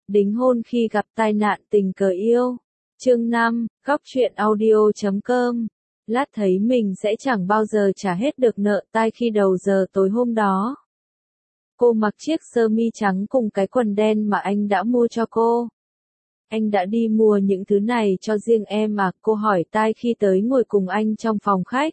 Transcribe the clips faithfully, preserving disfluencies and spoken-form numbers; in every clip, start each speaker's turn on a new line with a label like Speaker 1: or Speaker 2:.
Speaker 1: Đính hôn khi gặp tai nạn tình cờ yêu. Chương năm, góc truyện audio chấm com. Lát thấy mình sẽ chẳng bao giờ trả hết được nợ tai khi đầu giờ tối hôm đó. Cô mặc chiếc sơ mi trắng cùng cái quần đen mà anh đã mua cho cô. Anh đã đi mua những thứ này cho riêng em à? Cô hỏi tai khi tới ngồi cùng anh trong phòng khách.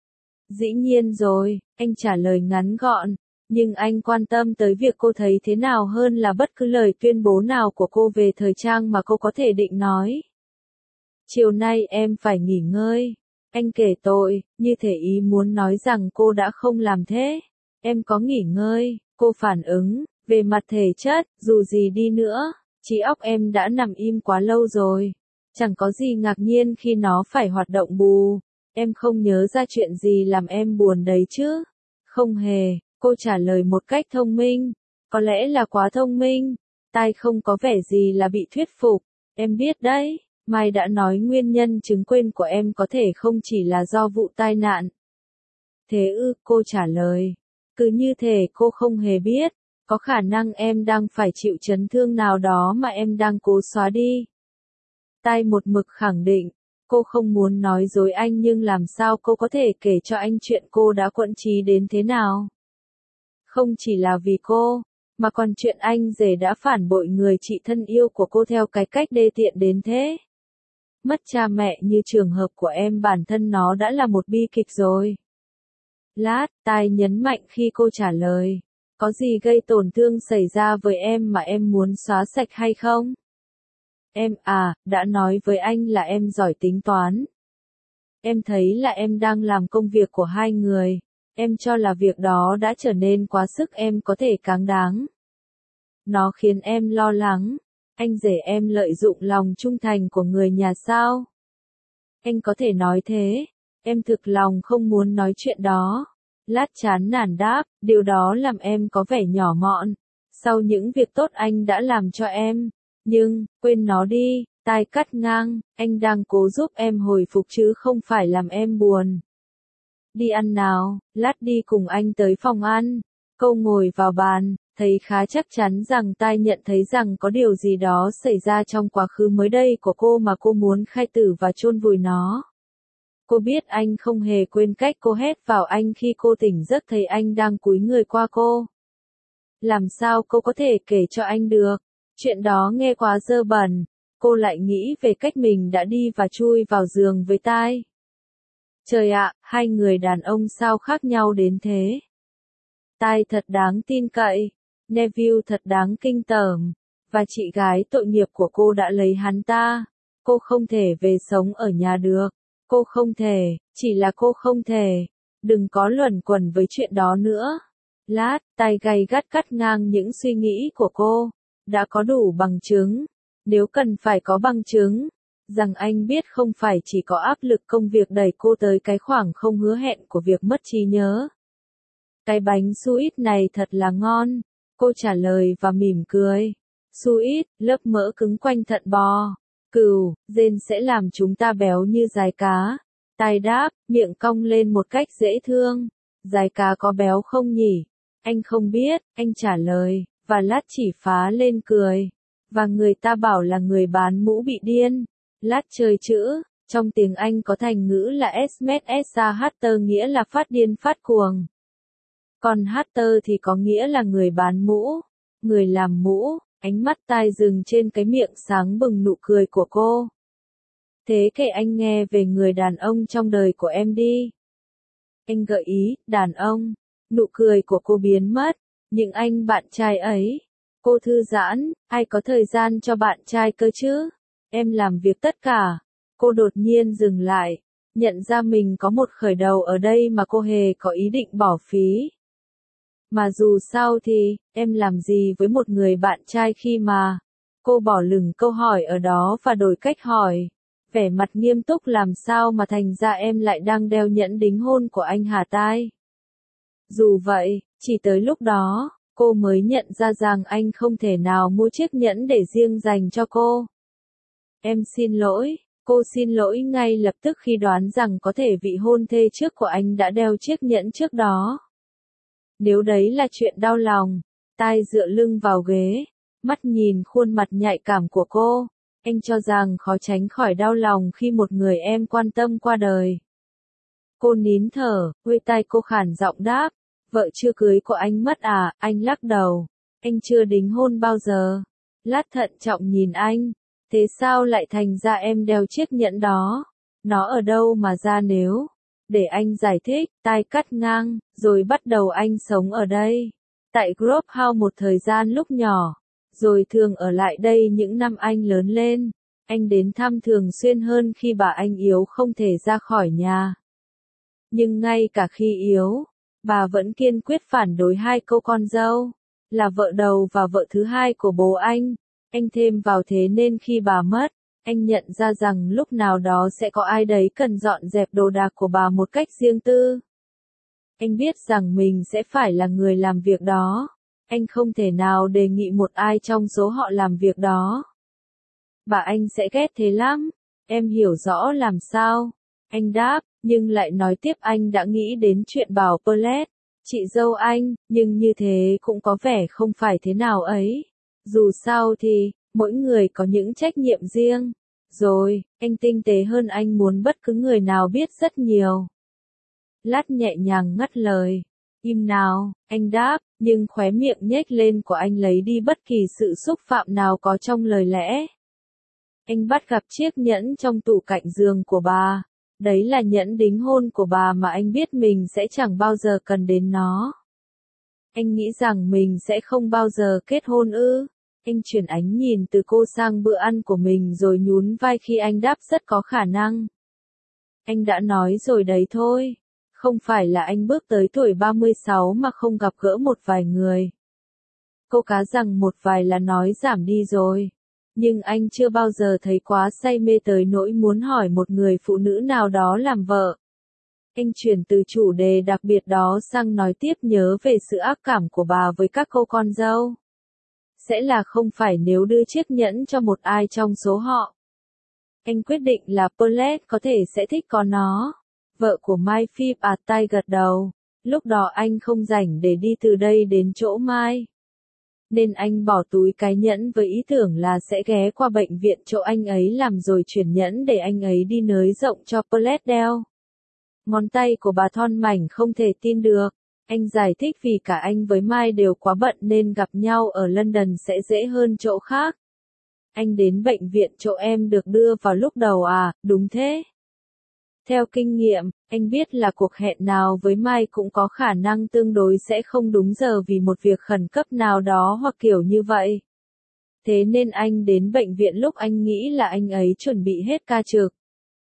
Speaker 1: Dĩ nhiên rồi, anh trả lời ngắn gọn. Nhưng anh quan tâm tới việc cô thấy thế nào hơn là bất cứ lời tuyên bố nào của cô về thời trang mà cô có thể định nói. Chiều nay em phải nghỉ ngơi. Anh kể tội, như thể ý muốn nói rằng cô đã không làm thế. Em có nghỉ ngơi, cô phản ứng, về mặt thể chất, dù gì đi nữa, trí óc em đã nằm im quá lâu rồi. Chẳng có gì ngạc nhiên khi nó phải hoạt động bù. Em không nhớ ra chuyện gì làm em buồn đấy chứ? Không hề, cô trả lời một cách thông minh. Có lẽ là quá thông minh. Tai không có vẻ gì là bị thuyết phục. Em biết đấy, Mai đã nói nguyên nhân chứng quên của em có thể không chỉ là do vụ tai nạn. Thế ư, cô trả lời. Cứ như thể cô không hề biết. Có khả năng em đang phải chịu chấn thương nào đó mà em đang cố xóa đi. Tai một mực khẳng định. Cô không muốn nói dối anh nhưng làm sao cô có thể kể cho anh chuyện cô đã quẫn trí đến thế nào? Không chỉ là vì cô, mà còn chuyện anh rể đã phản bội người chị thân yêu của cô theo cái cách đê tiện đến thế. Mất cha mẹ như trường hợp của em bản thân nó đã là một bi kịch rồi. Lát, tai nhấn mạnh khi cô trả lời. Có gì gây tổn thương xảy ra với em mà em muốn xóa sạch hay không? Em à, đã nói với anh là em giỏi tính toán. Em thấy là em đang làm công việc của hai người. Em cho là việc đó đã trở nên quá sức em có thể cáng đáng. Nó khiến em lo lắng. Anh rể em lợi dụng lòng trung thành của người nhà sao? Anh có thể nói thế. Em thực lòng không muốn nói chuyện đó. Lát chán nản đáp, điều đó làm em có vẻ nhỏ mọn. Sau những việc tốt anh đã làm cho em. Nhưng, quên nó đi, tai cắt ngang, anh đang cố giúp em hồi phục chứ không phải làm em buồn. Đi ăn nào, lát đi cùng anh tới phòng ăn. Cô ngồi vào bàn, thấy khá chắc chắn rằng tai nhận thấy rằng có điều gì đó xảy ra trong quá khứ mới đây của cô mà cô muốn khai tử và chôn vùi nó. Cô biết anh không hề quên cách cô hét vào anh khi cô tỉnh giấc thấy anh đang cúi người qua cô. Làm sao cô có thể kể cho anh được? Chuyện đó nghe quá dơ bẩn. Cô lại nghĩ về cách mình đã đi và chui vào giường với tai. Trời ạ, hai người đàn ông sao khác nhau đến thế? Tai thật đáng tin cậy. Neville thật đáng kinh tởm. Và chị gái tội nghiệp của cô đã lấy hắn ta. Cô không thể về sống ở nhà được. Cô không thể, chỉ là cô không thể. Đừng có luẩn quẩn với chuyện đó nữa. Lát, tai gay gắt cắt ngang những suy nghĩ của cô. Đã có đủ bằng chứng. Nếu cần phải có bằng chứng. Rằng anh biết không phải chỉ có áp lực công việc đẩy cô tới cái khoảng không hứa hẹn của việc mất trí nhớ. Cái bánh suýt này thật là ngon. Cô trả lời và mỉm cười. Suýt, lớp mỡ cứng quanh thận bò. Cừu, dên sẽ làm chúng ta béo như dái cá. Tai đáp, miệng cong lên một cách dễ thương. Dái cá có béo không nhỉ? Anh không biết, anh trả lời, và lát chỉ phá lên cười. Và người ta bảo là người bán mũ bị điên. Lát chơi chữ, trong tiếng Anh có thành ngữ là Smet Esa Hatter nghĩa là phát điên phát cuồng. Còn Hatter thì có nghĩa là người bán mũ, người làm mũ. Ánh mắt tai dừng trên cái miệng sáng bừng nụ cười của cô. Thế kể anh nghe về người đàn ông trong đời của em đi. Anh gợi ý, đàn ông. Nụ cười của cô biến mất. Những anh bạn trai ấy. Cô thư giãn, ai có thời gian cho bạn trai cơ chứ? Em làm việc tất cả. Cô đột nhiên dừng lại. Nhận ra mình có một khởi đầu ở đây mà cô hề có ý định bỏ phí. Mà dù sao thì, em làm gì với một người bạn trai khi mà... Cô bỏ lửng câu hỏi ở đó và đổi cách hỏi. Vẻ mặt nghiêm túc làm sao mà thành ra em lại đang đeo nhẫn đính hôn của anh hả tai? Dù vậy, chỉ tới lúc đó, cô mới nhận ra rằng anh không thể nào mua chiếc nhẫn để riêng dành cho cô. Em xin lỗi, cô xin lỗi ngay lập tức khi đoán rằng có thể vị hôn thê trước của anh đã đeo chiếc nhẫn trước đó. Nếu đấy là chuyện đau lòng, tai dựa lưng vào ghế. Mắt nhìn khuôn mặt nhạy cảm của cô, anh cho rằng khó tránh khỏi đau lòng khi một người em quan tâm qua đời. Cô nín thở, quay tay cô khản giọng đáp, vợ chưa cưới của anh mất à, anh lắc đầu, anh chưa đính hôn bao giờ. Lát thận trọng nhìn anh, thế sao lại thành ra em đeo chiếc nhẫn đó, nó ở đâu mà ra nếu, để anh giải thích, tai cắt ngang, rồi bắt đầu anh sống ở đây, tại Grove House một thời gian lúc nhỏ, rồi thường ở lại đây những năm anh lớn lên, anh đến thăm thường xuyên hơn khi bà anh yếu không thể ra khỏi nhà. Nhưng ngay cả khi yếu, bà vẫn kiên quyết phản đối hai cô con dâu, là vợ đầu và vợ thứ hai của bố anh. Anh thêm vào thế nên khi bà mất, anh nhận ra rằng lúc nào đó sẽ có ai đấy cần dọn dẹp đồ đạc của bà một cách riêng tư. Anh biết rằng mình sẽ phải là người làm việc đó. Anh không thể nào đề nghị một ai trong số họ làm việc đó. Bà anh sẽ ghét thế lắm. Em hiểu rõ làm sao. Anh đáp, nhưng lại nói tiếp anh đã nghĩ đến chuyện bảo Paulette, chị dâu anh, nhưng như thế cũng có vẻ không phải thế nào ấy. Dù sao thì, mỗi người có những trách nhiệm riêng. Rồi, anh tinh tế hơn anh muốn bất cứ người nào biết rất nhiều. Lát nhẹ nhàng ngắt lời. Im nào, anh đáp, nhưng khóe miệng nhếch lên của anh lấy đi bất kỳ sự xúc phạm nào có trong lời lẽ. Anh bắt gặp chiếc nhẫn trong tủ cạnh giường của bà. Đấy là nhẫn đính hôn của bà mà anh biết mình sẽ chẳng bao giờ cần đến nó. Anh nghĩ rằng mình sẽ không bao giờ kết hôn ư. Anh chuyển ánh nhìn từ cô sang bữa ăn của mình rồi nhún vai khi anh đáp rất có khả năng. Anh đã nói rồi đấy thôi. Không phải là anh bước tới tuổi ba mươi sáu mà không gặp gỡ một vài người. Cô cá rằng một vài là nói giảm đi rồi. Nhưng anh chưa bao giờ thấy quá say mê tới nỗi muốn hỏi một người phụ nữ nào đó làm vợ. Anh chuyển từ chủ đề đặc biệt đó sang nói tiếp nhớ về sự ác cảm của bà với các cô con dâu. Sẽ là không phải nếu đưa chiếc nhẫn cho một ai trong số họ. Anh quyết định là Paulette có thể sẽ thích có nó. Vợ của Mai Phi ạt tay gật đầu. Lúc đó anh không rảnh để đi từ đây đến chỗ Mai. Nên anh bỏ túi cái nhẫn với ý tưởng là sẽ ghé qua bệnh viện chỗ anh ấy làm rồi chuyển nhẫn để anh ấy đi nới rộng cho Paulette đeo. Ngón tay của bà thon mảnh không thể tin được. Anh giải thích vì cả anh với Mai đều quá bận nên gặp nhau ở London sẽ dễ hơn chỗ khác. Anh đến bệnh viện chỗ em được đưa vào lúc đầu à, đúng thế. Theo kinh nghiệm, anh biết là cuộc hẹn nào với Mai cũng có khả năng tương đối sẽ không đúng giờ vì một việc khẩn cấp nào đó hoặc kiểu như vậy. Thế nên anh đến bệnh viện lúc anh nghĩ là anh ấy chuẩn bị hết ca trực.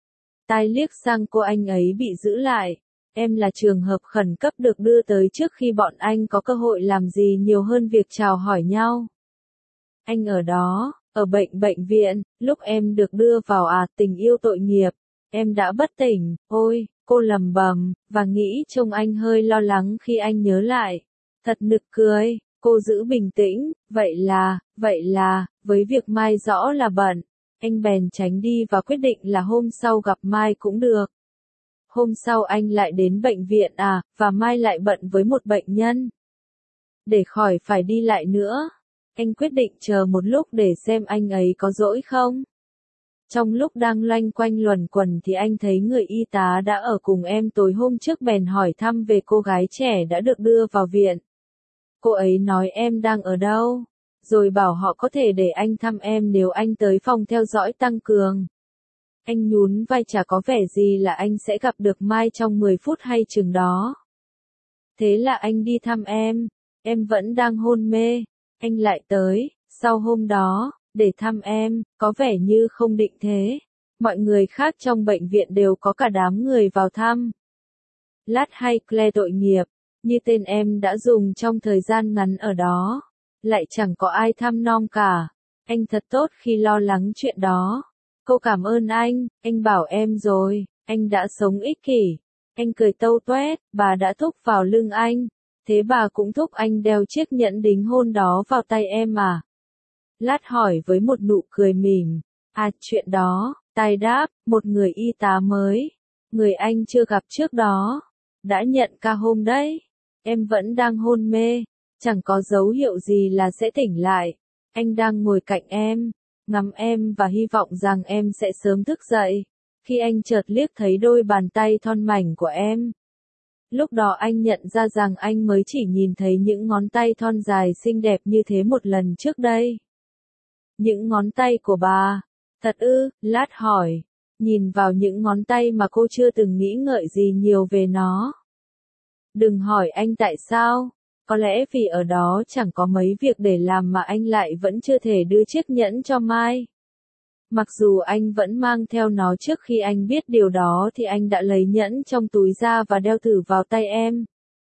Speaker 1: Tai liếc sang cô anh ấy bị giữ lại. Em là trường hợp khẩn cấp được đưa tới trước khi bọn anh có cơ hội làm gì nhiều hơn việc chào hỏi nhau. Anh ở đó, ở bệnh bệnh viện, lúc em được đưa vào à tình yêu tội nghiệp. Em đã bất tỉnh, ôi, cô lầm bầm, và nghĩ trông anh hơi lo lắng khi anh nhớ lại. Thật nực cười, cô giữ bình tĩnh, vậy là, vậy là, với việc Mai rõ là bận, anh bèn tránh đi và quyết định là hôm sau gặp Mai cũng được. Hôm sau anh lại đến bệnh viện à, và Mai lại bận với một bệnh nhân. Để khỏi phải đi lại nữa, anh quyết định chờ một lúc để xem anh ấy có rỗi không. Trong lúc đang loanh quanh luẩn quẩn thì anh thấy người y tá đã ở cùng em tối hôm trước bèn hỏi thăm về cô gái trẻ đã được đưa vào viện. Cô ấy nói em đang ở đâu, rồi bảo họ có thể để anh thăm em nếu anh tới phòng theo dõi tăng cường. Anh nhún vai chả có vẻ gì là anh sẽ gặp được Mai trong mười phút hay chừng đó. Thế là anh đi thăm em, em vẫn đang hôn mê, anh lại tới, sau hôm đó, để thăm em, có vẻ như không định thế. Mọi người khác trong bệnh viện đều có cả đám người vào thăm. Lát hay Claire tội nghiệp, như tên em đã dùng trong thời gian ngắn ở đó. Lại chẳng có ai thăm nom cả. Anh thật tốt khi lo lắng chuyện đó. Cô cảm ơn anh, anh bảo em rồi, anh đã sống ích kỷ. Anh cười tâu toét, bà đã thúc vào lưng anh. Thế bà cũng thúc anh đeo chiếc nhẫn đính hôn đó vào tay em à? Lát hỏi với một nụ cười mỉm. À chuyện đó, tai đáp, một người y tá mới. Người anh chưa gặp trước đó. Đã nhận ca hôm đấy. Em vẫn đang hôn mê. Chẳng có dấu hiệu gì là sẽ tỉnh lại. Anh đang ngồi cạnh em, ngắm em và hy vọng rằng em sẽ sớm thức dậy. Khi anh chợt liếc thấy đôi bàn tay thon mảnh của em. Lúc đó anh nhận ra rằng anh mới chỉ nhìn thấy những ngón tay thon dài xinh đẹp như thế một lần trước đây. Những ngón tay của bà. Thật ư, Lát hỏi. Nhìn vào những ngón tay mà cô chưa từng nghĩ ngợi gì nhiều về nó. Đừng hỏi anh tại sao. Có lẽ vì ở đó chẳng có mấy việc để làm mà anh lại vẫn chưa thể đưa chiếc nhẫn cho Mai. Mặc dù anh vẫn mang theo nó trước khi anh biết điều đó thì anh đã lấy nhẫn trong túi ra và đeo thử vào tay em.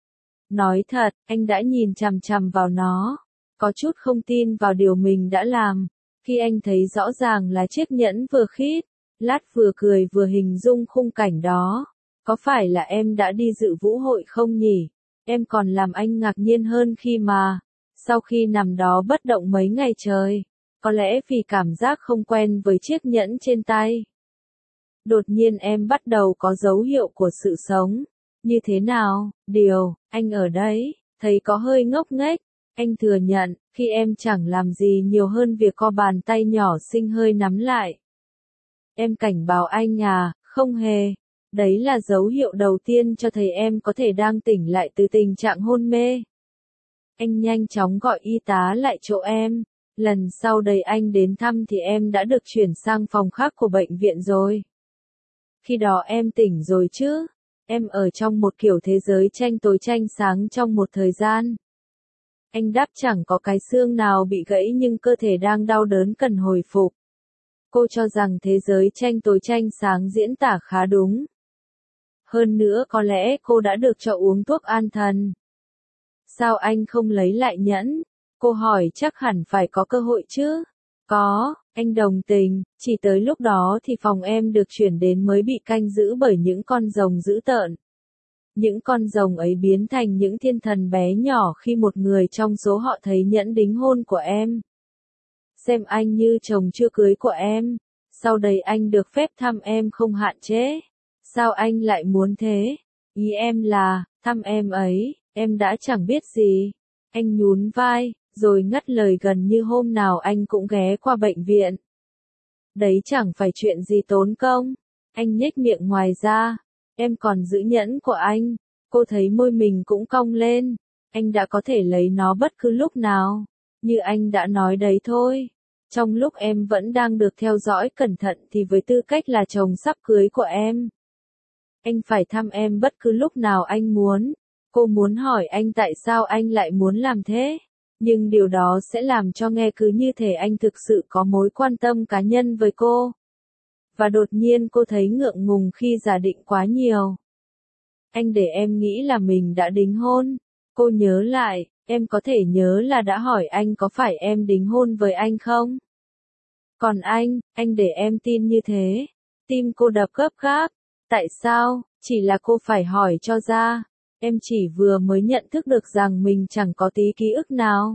Speaker 1: Nói thật, anh đã nhìn chằm chằm vào nó. Có chút không tin vào điều mình đã làm. Khi anh thấy rõ ràng là chiếc nhẫn vừa khít, Lát vừa cười vừa hình dung khung cảnh đó. Có phải là em đã đi dự vũ hội không nhỉ? Em còn làm anh ngạc nhiên hơn khi mà, sau khi nằm đó bất động mấy ngày trời, có lẽ vì cảm giác không quen với chiếc nhẫn trên tay. Đột nhiên em bắt đầu có dấu hiệu của sự sống. Như thế nào? Điều, anh ở đấy, thấy có hơi ngốc nghếch. Anh thừa nhận, khi em chẳng làm gì nhiều hơn việc co bàn tay nhỏ xinh hơi nắm lại. Em cảnh báo anh à, không hề. Đấy là dấu hiệu đầu tiên cho thấy em có thể đang tỉnh lại từ tình trạng hôn mê. Anh nhanh chóng gọi y tá lại chỗ em. Lần sau đây anh đến thăm thì em đã được chuyển sang phòng khác của bệnh viện rồi. Khi đó em tỉnh rồi chứ? Em ở trong một kiểu thế giới tranh tối tranh sáng trong một thời gian. Anh đáp chẳng có cái xương nào bị gãy nhưng cơ thể đang đau đớn cần hồi phục. Cô cho rằng thế giới tranh tối tranh sáng diễn tả khá đúng. Hơn nữa có lẽ cô đã được cho uống thuốc an thần. Sao anh không lấy lại nhẫn? Cô hỏi chắc hẳn phải có cơ hội chứ. Có, anh đồng tình, chỉ tới lúc đó thì phòng em được chuyển đến mới bị canh giữ bởi những con rồng dữ tợn. Những con rồng ấy biến thành những thiên thần bé nhỏ khi một người trong số họ thấy nhẫn đính hôn của em. Xem anh như chồng chưa cưới của em. Sau đây anh được phép thăm em không hạn chế. Sao anh lại muốn thế? Ý em là, thăm em ấy, em đã chẳng biết gì. Anh nhún vai, rồi ngắt lời gần như hôm nào anh cũng ghé qua bệnh viện. Đấy chẳng phải chuyện gì tốn công. Anh nhếch miệng ngoài ra. Em còn giữ nhẫn của anh. Cô thấy môi mình cũng cong lên. Anh đã có thể lấy nó bất cứ lúc nào. Như anh đã nói đấy thôi. Trong lúc em vẫn đang được theo dõi cẩn thận thì với tư cách là chồng sắp cưới của em. Anh phải thăm em bất cứ lúc nào anh muốn. Cô muốn hỏi anh tại sao anh lại muốn làm thế. Nhưng điều đó sẽ làm cho nghe cứ như thể anh thực sự có mối quan tâm cá nhân với cô. Và đột nhiên cô thấy ngượng ngùng khi giả định quá nhiều. Anh để em nghĩ là mình đã đính hôn. Cô nhớ lại, em có thể nhớ là đã hỏi anh có phải em đính hôn với anh không? Còn anh, anh để em tin như thế. Tim cô đập gấp gáp. Tại sao? Chỉ là cô phải hỏi cho ra. Em chỉ vừa mới nhận thức được rằng mình chẳng có tí ký ức nào.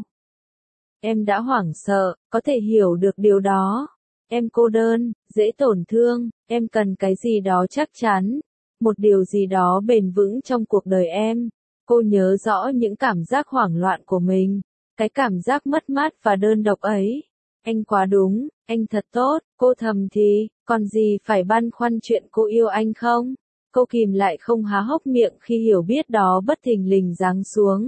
Speaker 1: Em đã hoảng sợ, có thể hiểu được điều đó. Em cô đơn, dễ tổn thương, em cần cái gì đó chắc chắn. Một điều gì đó bền vững trong cuộc đời em. Cô nhớ rõ những cảm giác hoảng loạn của mình. Cái cảm giác mất mát và đơn độc ấy. Anh quá đúng, anh thật tốt, cô thầm thì, còn gì phải băn khoăn chuyện cô yêu anh không? Cô kìm lại không há hốc miệng khi hiểu biết đó bất thình lình giáng xuống.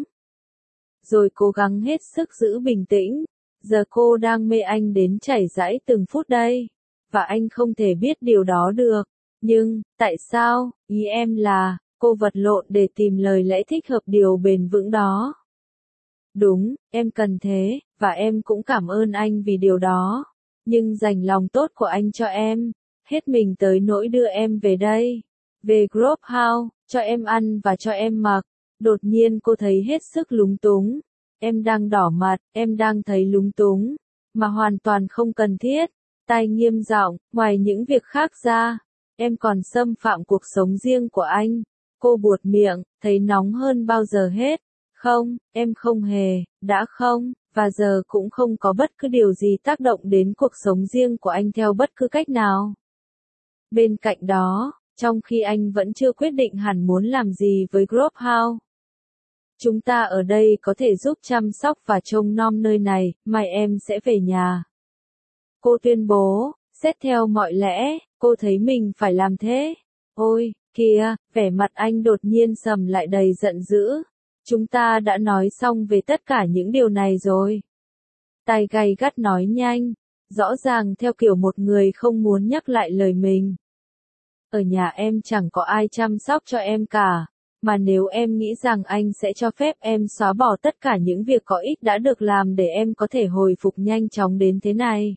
Speaker 1: Rồi cố gắng hết sức giữ bình tĩnh. Giờ cô đang mê anh đến chảy rãi từng phút đây. Và anh không thể biết điều đó được. Nhưng, tại sao, ý em là, cô vật lộn để tìm lời lẽ thích hợp điều bền vững đó. Đúng, em cần thế, và em cũng cảm ơn anh vì điều đó. Nhưng dành lòng tốt của anh cho em, hết mình tới nỗi đưa em về đây. Về Grove House, cho em ăn và cho em mặc. Đột nhiên cô thấy hết sức lúng túng. Em đang đỏ mặt, em đang thấy lúng túng. Mà hoàn toàn không cần thiết. Tai nghiêm giọng, ngoài những việc khác ra, em còn xâm phạm cuộc sống riêng của anh. Cô buột miệng, thấy nóng hơn bao giờ hết. Không, em không hề, đã không, và giờ cũng không có bất cứ điều gì tác động đến cuộc sống riêng của anh theo bất cứ cách nào. Bên cạnh đó, trong khi anh vẫn chưa quyết định hẳn muốn làm gì với Grove House, Chúng ta ở đây có thể giúp chăm sóc và trông nom nơi này, mai em sẽ về nhà. Cô tuyên bố, xét theo mọi lẽ, cô thấy mình phải làm thế. Ôi, kìa, vẻ mặt anh đột nhiên sầm lại đầy giận dữ. Chúng ta đã nói xong về tất cả những điều này rồi. Tai gay gắt nói nhanh, rõ ràng theo kiểu một người không muốn nhắc lại lời mình. Ở nhà em chẳng có ai chăm sóc cho em cả, mà nếu em nghĩ rằng anh sẽ cho phép em xóa bỏ tất cả những việc có ích đã được làm để em có thể hồi phục nhanh chóng đến thế này,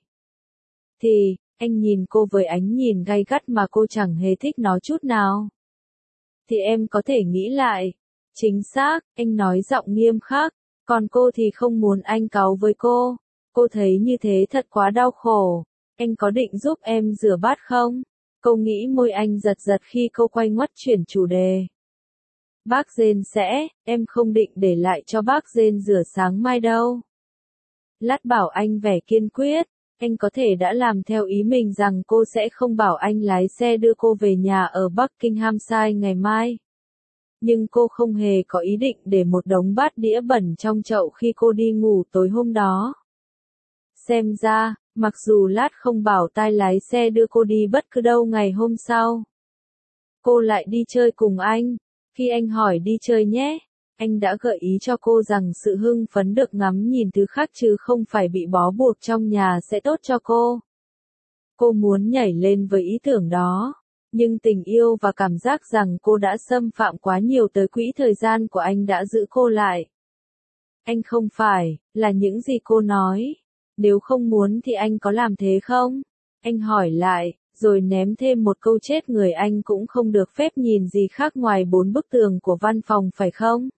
Speaker 1: thì, anh nhìn cô với ánh nhìn gay gắt mà cô chẳng hề thích nó chút nào. Thì em có thể nghĩ lại. Chính xác, anh nói giọng nghiêm khắc, còn cô thì không muốn anh cáu với cô. Cô thấy như thế thật quá đau khổ. Anh có định giúp em rửa bát không? Cô nghĩ môi anh giật giật khi cô quay ngoắt chuyển chủ đề. Bác Jane sẽ, em không định để lại cho bác Jane rửa sáng mai đâu. Lát bảo anh vẻ kiên quyết. Anh có thể đã làm theo ý mình rằng cô sẽ không bảo anh lái xe đưa cô về nhà ở Buckinghamshire ngày mai. Nhưng cô không hề có ý định để một đống bát đĩa bẩn trong chậu khi cô đi ngủ tối hôm đó. Xem ra, mặc dù Lát không bảo tai lái xe đưa cô đi bất cứ đâu ngày hôm sau, cô lại đi chơi cùng anh. Khi anh hỏi đi chơi nhé, anh đã gợi ý cho cô rằng sự hưng phấn được ngắm nhìn thứ khác chứ không phải bị bó buộc trong nhà sẽ tốt cho cô. Cô muốn nhảy lên với ý tưởng đó, nhưng tình yêu và cảm giác rằng cô đã xâm phạm quá nhiều tới quỹ thời gian của anh đã giữ cô lại. Anh không phải, là những gì cô nói. Nếu không muốn thì anh có làm thế không? Anh hỏi lại, rồi ném thêm một câu chết người anh cũng không được phép nhìn gì khác ngoài bốn bức tường của văn phòng phải không?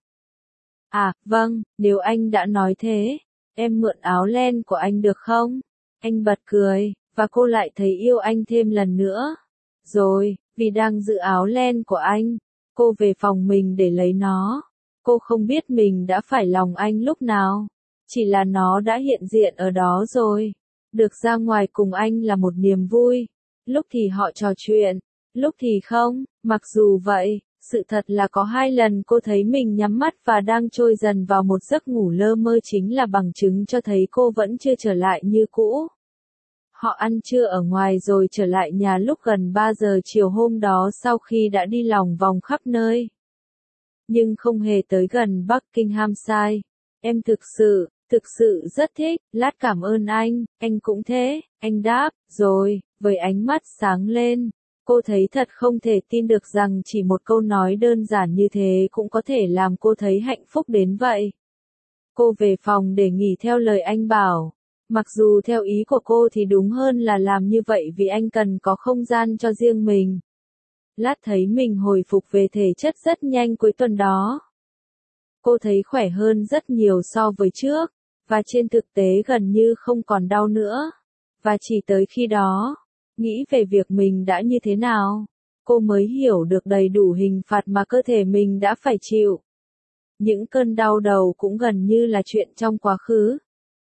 Speaker 1: À, vâng, nếu anh đã nói thế, em mượn áo len của anh được không? Anh bật cười, và cô lại thấy yêu anh thêm lần nữa. Rồi, vì đang giữ áo len của anh, cô về phòng mình để lấy nó. Cô không biết mình đã phải lòng anh lúc nào, chỉ là nó đã hiện diện ở đó rồi. Được ra ngoài cùng anh là một niềm vui. Lúc thì họ trò chuyện, lúc thì không. Mặc dù vậy, sự thật là có hai lần cô thấy mình nhắm mắt và đang trôi dần vào một giấc ngủ lơ mơ chính là bằng chứng cho thấy cô vẫn chưa trở lại như cũ. Họ ăn trưa ở ngoài rồi trở lại nhà lúc gần ba giờ chiều hôm đó sau khi đã đi lòng vòng khắp nơi. Nhưng không hề tới gần Buckinghamshire. Em thực sự, thực sự rất thích. Lát cảm ơn anh, anh cũng thế, anh đáp, rồi, với ánh mắt sáng lên. Cô thấy thật không thể tin được rằng chỉ một câu nói đơn giản như thế cũng có thể làm cô thấy hạnh phúc đến vậy. Cô về phòng để nghỉ theo lời anh bảo. Mặc dù theo ý của cô thì đúng hơn là làm như vậy vì anh cần có không gian cho riêng mình. Lát thấy mình hồi phục về thể chất rất nhanh cuối tuần đó. Cô thấy khỏe hơn rất nhiều so với trước, và trên thực tế gần như không còn đau nữa. Và chỉ tới khi đó, nghĩ về việc mình đã như thế nào, cô mới hiểu được đầy đủ hình phạt mà cơ thể mình đã phải chịu. Những cơn đau đầu cũng gần như là chuyện trong quá khứ.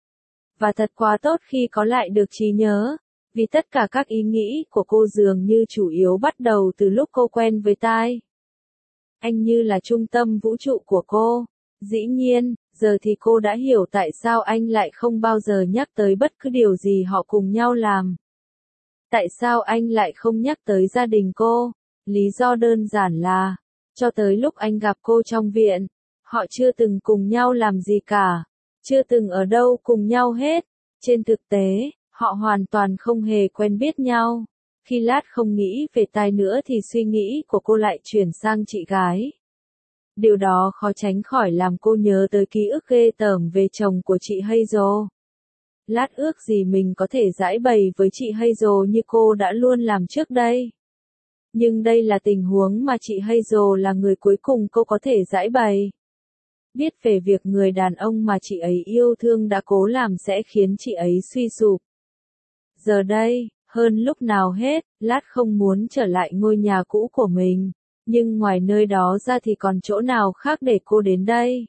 Speaker 1: Và thật quá tốt khi có lại được trí nhớ, vì tất cả các ý nghĩ của cô dường như chủ yếu bắt đầu từ lúc cô quen với Tai. Anh như là trung tâm vũ trụ của cô. Dĩ nhiên, giờ thì cô đã hiểu tại sao anh lại không bao giờ nhắc tới bất cứ điều gì họ cùng nhau làm. Tại sao anh lại không nhắc tới gia đình cô? Lý do đơn giản là, cho tới lúc anh gặp cô trong viện, họ chưa từng cùng nhau làm gì cả. Chưa từng ở đâu cùng nhau hết. Trên thực tế, họ hoàn toàn không hề quen biết nhau. Khi Lát không nghĩ về Tai nữa thì suy nghĩ của cô lại chuyển sang chị gái. Điều đó khó tránh khỏi làm cô nhớ tới ký ức ghê tởm về chồng của chị Hazel. Lát ước gì mình có thể giãi bày với chị Hazel như cô đã luôn làm trước đây. Nhưng đây là tình huống mà chị Hazel là người cuối cùng cô có thể giãi bày. Biết về việc người đàn ông mà chị ấy yêu thương đã cố làm sẽ khiến chị ấy suy sụp. Giờ đây, hơn lúc nào hết, Lát không muốn trở lại ngôi nhà cũ của mình, nhưng ngoài nơi đó ra thì còn chỗ nào khác để cô đến đây.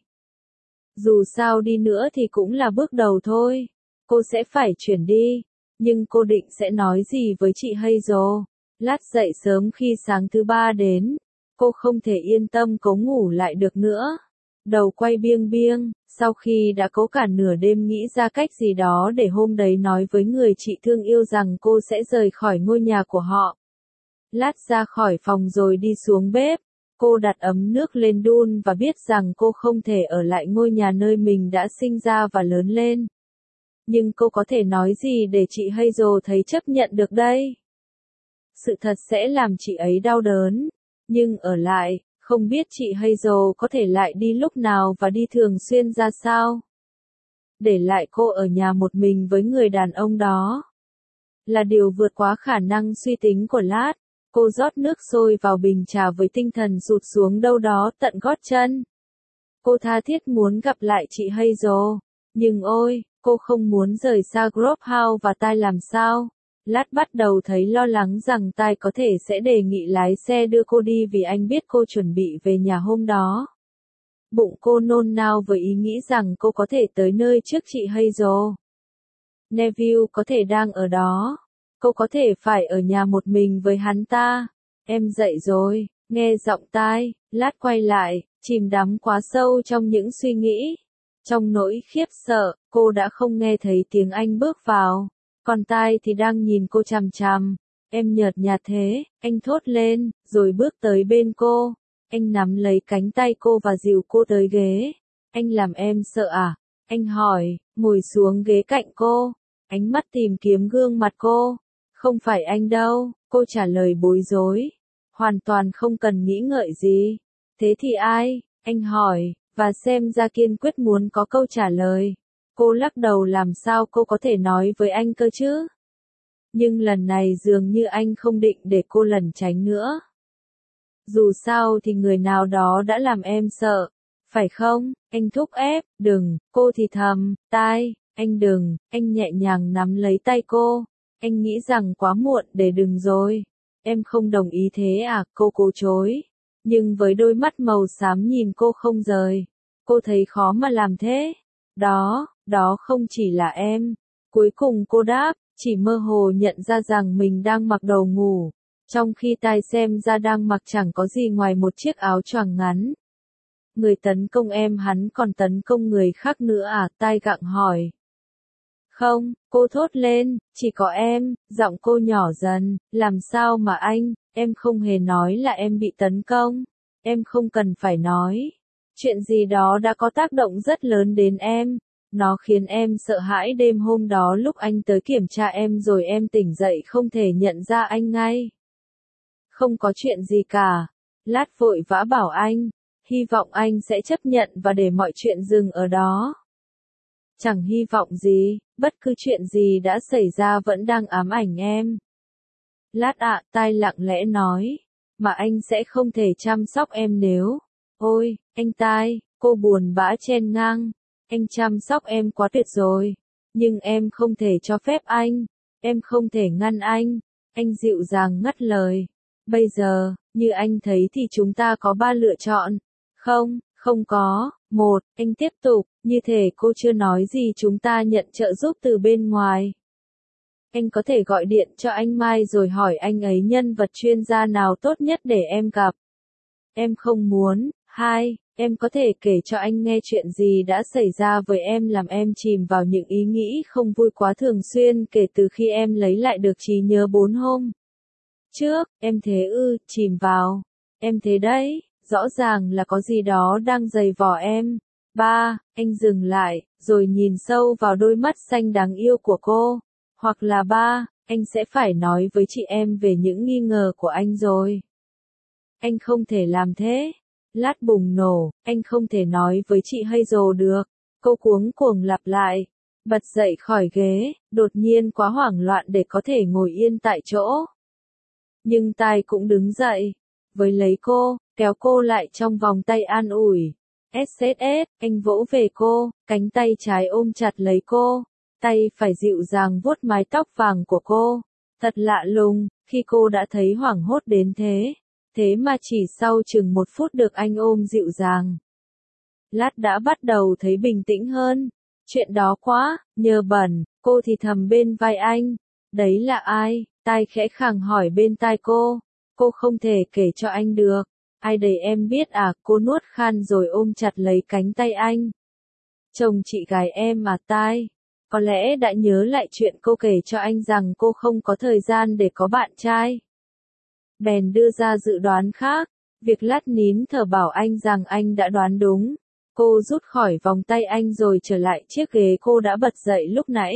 Speaker 1: Dù sao đi nữa thì cũng là bước đầu thôi, cô sẽ phải chuyển đi, nhưng cô định sẽ nói gì với chị Hazel? Lát dậy sớm khi sáng thứ ba đến, cô không thể yên tâm cố ngủ lại được nữa. Đầu quay biêng biêng, sau khi đã cố cả nửa đêm nghĩ ra cách gì đó để hôm đấy nói với người chị thương yêu rằng cô sẽ rời khỏi ngôi nhà của họ. Lát ra khỏi phòng rồi đi xuống bếp, cô đặt ấm nước lên đun và biết rằng cô không thể ở lại ngôi nhà nơi mình đã sinh ra và lớn lên. Nhưng cô có thể nói gì để chị Hazel thấy chấp nhận được đây? Sự thật sẽ làm chị ấy đau đớn, nhưng ở lại, không biết chị Hazel có thể lại đi lúc nào và đi thường xuyên ra sao. Để lại cô ở nhà một mình với người đàn ông đó là điều vượt quá khả năng suy tính của Lát. Cô rót nước sôi vào bình trà với tinh thần sụt xuống đâu đó tận gót chân. Cô tha thiết muốn gặp lại chị Hazel, nhưng ôi, cô không muốn rời xa Grove House và Tai làm sao? Lát bắt đầu thấy lo lắng rằng Tai có thể sẽ đề nghị lái xe đưa cô đi vì anh biết cô chuẩn bị về nhà hôm đó. Bụng cô nôn nao với ý nghĩ rằng cô có thể tới nơi trước chị Hazel. Neville có thể đang ở đó. Cô có thể phải ở nhà một mình với hắn ta. Em dậy rồi, nghe giọng Tai, Lát quay lại, chìm đắm quá sâu trong những suy nghĩ. Trong nỗi khiếp sợ, cô đã không nghe thấy tiếng anh bước vào. Còn Tai thì đang nhìn cô chằm chằm. Em nhợt nhạt thế, anh thốt lên, rồi bước tới bên cô. Anh nắm lấy cánh tay cô và dìu cô tới ghế. Anh làm em sợ à? Anh hỏi, ngồi xuống ghế cạnh cô. Ánh mắt tìm kiếm gương mặt cô. Không phải anh đâu, cô trả lời bối rối. Hoàn toàn không cần nghĩ ngợi gì. Thế thì ai? Anh hỏi, và xem ra kiên quyết muốn có câu trả lời. Cô lắc đầu làm sao cô có thể nói với anh cơ chứ? Nhưng lần này dường như anh không định để cô lẩn tránh nữa. Dù sao thì người nào đó đã làm em sợ. Phải không? Anh thúc ép, đừng, cô thì thầm, Tai, anh đừng, anh nhẹ nhàng nắm lấy tay cô. Anh nghĩ rằng quá muộn để đừng rồi. Em không đồng ý thế à, cô cố chối. Nhưng với đôi mắt màu xám nhìn cô không rời. Cô thấy khó mà làm thế. Đó, đó không chỉ là em. Cuối cùng cô đáp, chỉ mơ hồ nhận ra rằng mình đang mặc đồ ngủ. Trong khi Tai xem ra đang mặc chẳng có gì ngoài một chiếc áo choàng ngắn. Người tấn công em hắn còn tấn công người khác nữa à, Tai gặng hỏi. Không, cô thốt lên, chỉ có em, giọng cô nhỏ dần, làm sao mà anh, em không hề nói là em bị tấn công, em không cần phải nói. Chuyện gì đó đã có tác động rất lớn đến em, nó khiến em sợ hãi đêm hôm đó lúc anh tới kiểm tra em rồi em tỉnh dậy không thể nhận ra anh ngay. Không có chuyện gì cả, Lát vội vã bảo anh, hy vọng anh sẽ chấp nhận và để mọi chuyện dừng ở đó. Chẳng hy vọng gì, bất cứ chuyện gì đã xảy ra vẫn đang ám ảnh em. Lát ạ, Tai lặng lẽ nói, mà anh sẽ không thể chăm sóc em nếu. Ôi, anh Tai, cô buồn bã chen ngang, anh chăm sóc em quá tuyệt rồi, nhưng em không thể cho phép anh, em không thể ngăn anh, anh dịu dàng ngắt lời. Bây giờ, như anh thấy thì chúng ta có ba lựa chọn. Không, không có. Một, anh tiếp tục, như thể cô chưa nói gì chúng ta nhận trợ giúp từ bên ngoài. Anh có thể gọi điện cho anh Mai rồi hỏi anh ấy nhân vật chuyên gia nào tốt nhất để em gặp. Em không muốn. Hai, em có thể kể cho anh nghe chuyện gì đã xảy ra với em làm em chìm vào những ý nghĩ không vui quá thường xuyên kể từ khi em lấy lại được trí nhớ bốn hôm trước, em thế ư, chìm vào. Em thế đấy. Rõ ràng là có gì đó đang giày vò em. Ba, anh dừng lại, rồi nhìn sâu vào đôi mắt xanh đáng yêu của cô. Hoặc là ba, anh sẽ phải nói với chị em về những nghi ngờ của anh rồi. Anh không thể làm thế. Lát bùng nổ, anh không thể nói với chị Hazel được. Cô cuống cuồng lặp lại. Bật dậy khỏi ghế, đột nhiên quá hoảng loạn để có thể ngồi yên tại chỗ. Nhưng Tai cũng đứng dậy. Với lấy cô, kéo cô lại trong vòng tay an ủi. ét ét ét, anh vỗ về cô, cánh tay trái ôm chặt lấy cô, tay phải dịu dàng vuốt mái tóc vàng của cô. Thật lạ lùng, khi cô đã thấy hoảng hốt đến thế, thế mà chỉ sau chừng một phút được anh ôm dịu dàng. Lát đã bắt đầu thấy bình tĩnh hơn. Chuyện đó quá, nhờ bẩn, cô thì thầm bên vai anh. Đấy là ai? Tai khẽ khàng hỏi bên tai cô. Cô không thể kể cho anh được. Ai đầy em biết à, cô nuốt khan rồi ôm chặt lấy cánh tay anh. Chồng chị gái em à tai. Có lẽ đã nhớ lại chuyện cô kể cho anh rằng cô không có thời gian để có bạn trai. Bèn đưa ra dự đoán khác. Việc lát nín thở bảo anh rằng anh đã đoán đúng. Cô rút khỏi vòng tay anh rồi trở lại chiếc ghế cô đã bật dậy lúc nãy.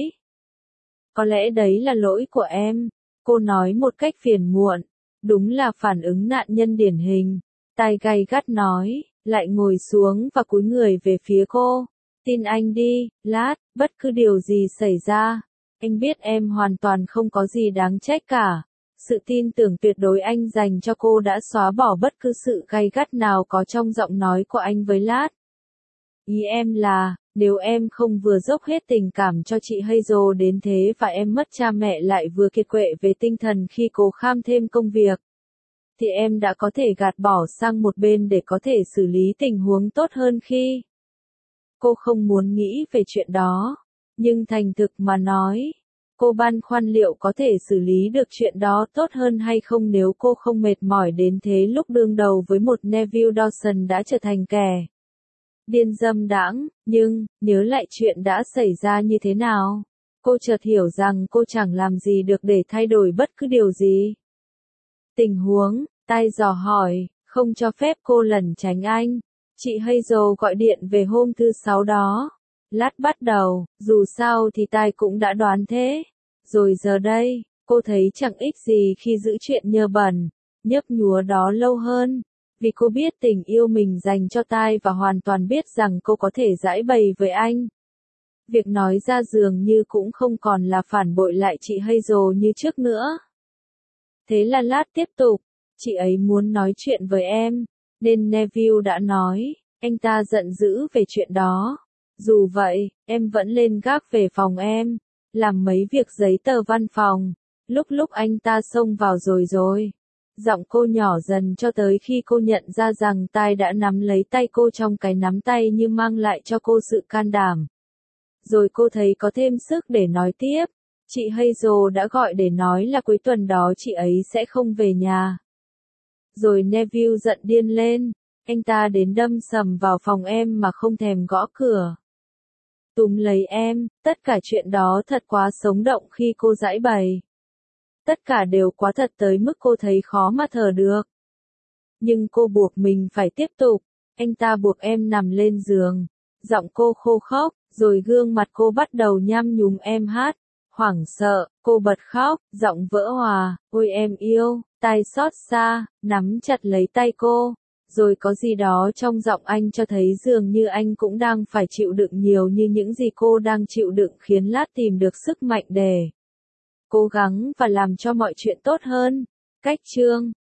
Speaker 1: Có lẽ đấy là lỗi của em. Cô nói một cách phiền muộn. Đúng là phản ứng nạn nhân điển hình. Tai gay gắt nói, lại ngồi xuống và cúi người về phía cô. Tin anh đi, lát, bất cứ điều gì xảy ra. Anh biết em hoàn toàn không có gì đáng trách cả. Sự tin tưởng tuyệt đối anh dành cho cô đã xóa bỏ bất cứ sự gay gắt nào có trong giọng nói của anh với Lát. Ý em là, nếu em không vừa dốc hết tình cảm cho chị Hazel đến thế và em mất cha mẹ lại vừa kiệt quệ về tinh thần khi cố kham thêm công việc, thì em đã có thể gạt bỏ sang một bên để có thể xử lý tình huống tốt hơn khi. Cô không muốn nghĩ về chuyện đó, nhưng thành thực mà nói, cô băn khoăn liệu có thể xử lý được chuyện đó tốt hơn hay không nếu cô không mệt mỏi đến thế lúc đương đầu với một Neville Dawson đã trở thành kẻ điên dâm đãng, nhưng, nhớ lại chuyện đã xảy ra như thế nào, cô chợt hiểu rằng cô chẳng làm gì được để thay đổi bất cứ điều gì. Tình huống, Tai dò hỏi, không cho phép cô lẩn tránh anh. Chị Hazel gọi điện về hôm thứ sáu đó. Lát bắt đầu, dù sao thì Tai cũng đã đoán thế. Rồi giờ đây, cô thấy chẳng ích gì khi giữ chuyện nhơ bẩn, nhấp nhúa đó lâu hơn. Vì cô biết tình yêu mình dành cho Tai và hoàn toàn biết rằng cô có thể giãi bày với anh. Việc nói ra dường như cũng không còn là phản bội lại chị Hazel như trước nữa. Thế là Lát tiếp tục, chị ấy muốn nói chuyện với em, nên Neville đã nói, anh ta giận dữ về chuyện đó. Dù vậy, em vẫn lên gác về phòng em, làm mấy việc giấy tờ văn phòng. Lúc lúc anh ta xông vào rồi rồi. Giọng cô nhỏ dần cho tới khi cô nhận ra rằng Tai đã nắm lấy tay cô trong cái nắm tay như mang lại cho cô sự can đảm. Rồi cô thấy có thêm sức để nói tiếp. Chị Hazel đã gọi để nói là cuối tuần đó chị ấy sẽ không về nhà. Rồi Neville giận điên lên. Anh ta đến đâm sầm vào phòng em mà không thèm gõ cửa. Túm lấy em, tất cả chuyện đó thật quá sống động khi cô giãi bày. Tất cả đều quá thật tới mức cô thấy khó mà thở được. Nhưng cô buộc mình phải tiếp tục. Anh ta buộc em nằm lên giường. Giọng cô khô khốc, rồi gương mặt cô bắt đầu nham nhúm em hát. Hoảng sợ, cô bật khóc, giọng vỡ hòa, ôi em yêu, Tai xót xa, nắm chặt lấy tay cô. Rồi có gì đó trong giọng anh cho thấy dường như anh cũng đang phải chịu đựng nhiều như những gì cô đang chịu đựng khiến Lát tìm được sức mạnh để cố gắng và làm cho mọi chuyện tốt hơn. Cách chương